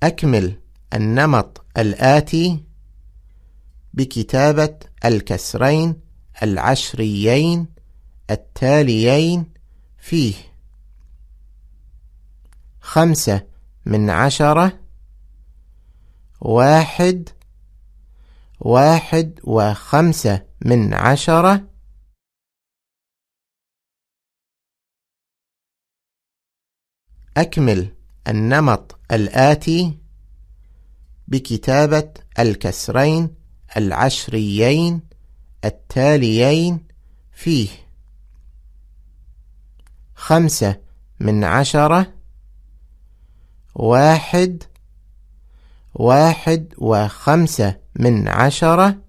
أكمل النمط الآتي بكتابة الكسرين العشريين التاليين فيه: 5 من 10، 1، 1 و5 من 10، أكمل النمط الآتي بكتابة الكسرين العشريين التاليين فيه: 5 من 10، 1، 1 و5 من 10،